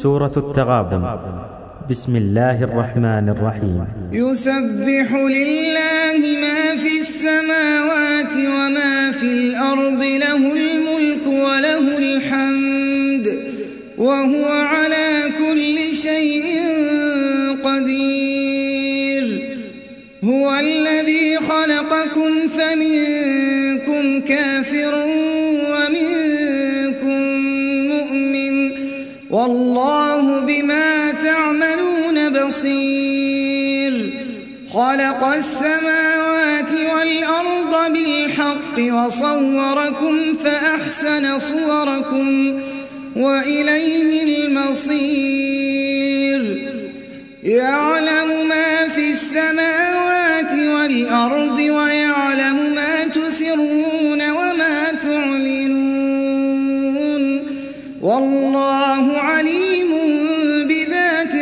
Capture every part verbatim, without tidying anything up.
سورة التغابن. بسم الله الرحمن الرحيم. يسبح لله ما في السماوات وما في الأرض، له الملك وله الحمد وهو على كل شيء قدير. هو الذي خلقكم فمنكم كافر ومنكم مؤمن، والله بما تعملون بصير. خلق السماوات والأرض بالحق وصوركم فأحسن صوركم وإليه المصير. يعلم ما في السماوات والأرض ويعلم ما تسرون وما تعلنون، والله عليم بذات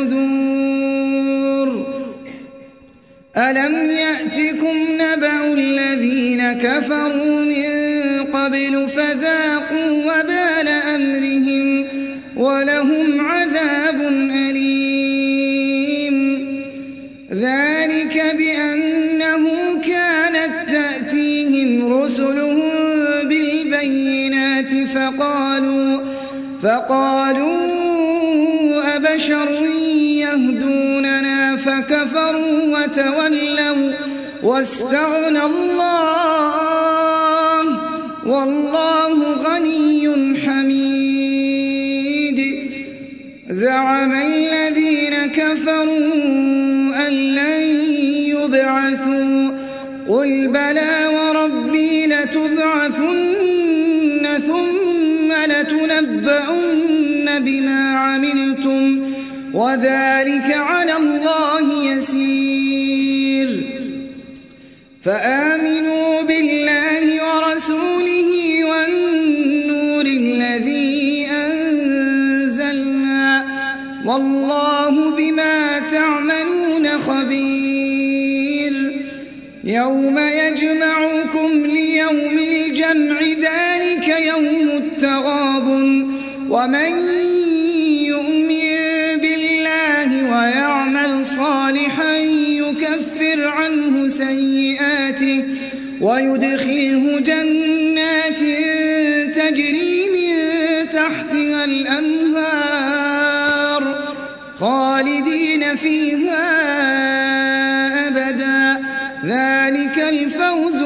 الصدور. ألم يأتكم نبأ الذين كفروا من قبل فذاقوا وبال أمرهم ولهم عذاب أليم. ذلك بأنه كانت تأتيهم رسلهم بالبينات فقالوا, فقالوا أبشر يهدوننا فكفروا وتولوا واستغنى الله والله غني حميد. زعم الذين كفروا أن لن يبعثوا، قل بلى وربي لتبعثن ثم لتنبؤن بما عملتم وذلك على الله يسير. فآمنوا بالله ورسوله والنور الذي أنزلنا، والله بما تعملون خبير. يوم يجمعكم ليوم الجمع ذلك يوم التغابن، ومن يؤمن بالله ويعمل صالحا يكفر عنه سيئاته ويدخله جنات تجري من تحتها الأنهار خالدين فيها أبدا، ذلك الفوز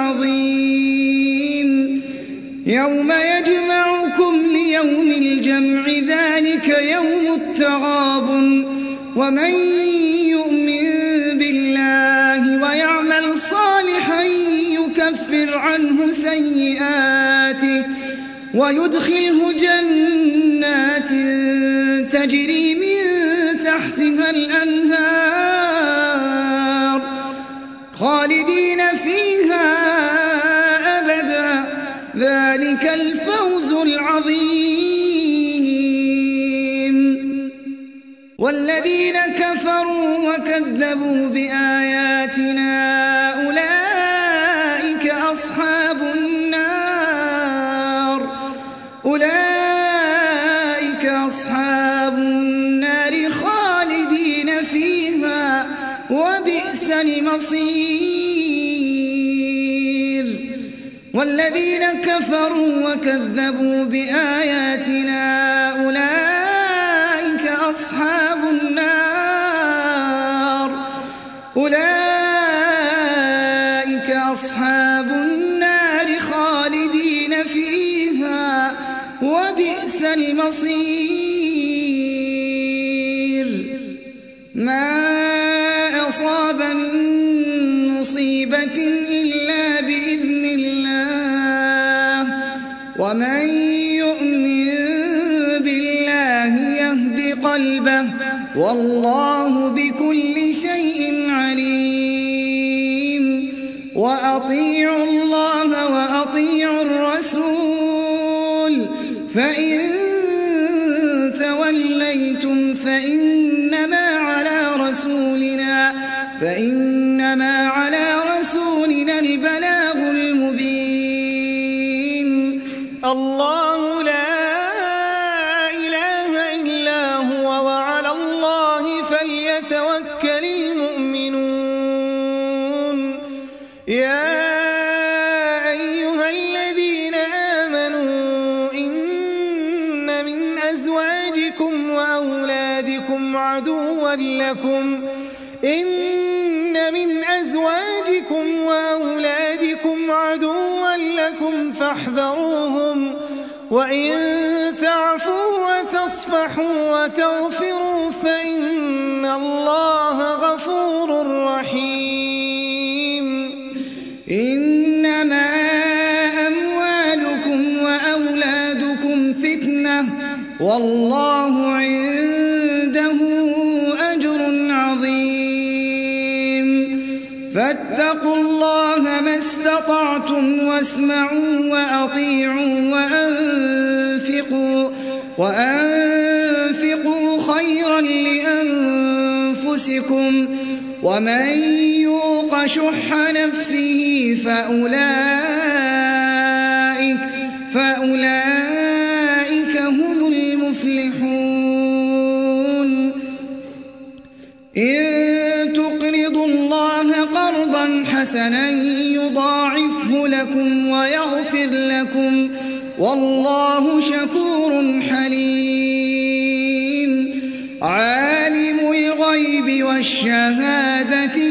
العظيم. يوم يجمعكم ليوم الجمع ذلك يوم التغابن، ومن يؤمن بالله ويعمل صالحا يكفر عنه سيئاته ويدخله جنات تجري من تحتها الأنهار خالدين فيها أبدا، ذلك الفوز العظيم. والذين كفروا وكذبوا بآياتنا أولئك أصحاب النار أولئك أصحاب النار خالدين فيها وبئس المصير. والذين كفروا وكذبوا بآياتنا أولئك أصحاب النار أولئك أصحاب النار خالدين فيها وبئس المصير. ما أصاب من مصيبة إلا بإذن الله، ومن يؤمن بالله يهد قلبه، والله بكل شيء عليم. وأطيعوا الله وأطيعوا الرسول، فإن توليتم فإنما على رسولنا فإنما على رسولنا البلاغ المبين. الله لا إله إلا أزواجكم وأولادكم عدوا لكم إن من أزواجكم وأولادكم عدوا لكم فاحذروهم وإن تعفوا وتصفحوا وتغفروا فإن الله غفور رحيم. إنما أموالكم وأولادكم فتنة والله عنده أجر عظيم. فاتقوا الله ما استطعتم واسمعوا وأطيعوا وأنفقوا, وأنفقوا خيرا لأنفسكم ومن يوق شح نفسه فأولئك, فأولئك هم المفلحون. إن تقرضوا الله قرضا حسنا يضاعفه لكم ويغفر لكم والله شكور حليم. عالم الغيب والشهادة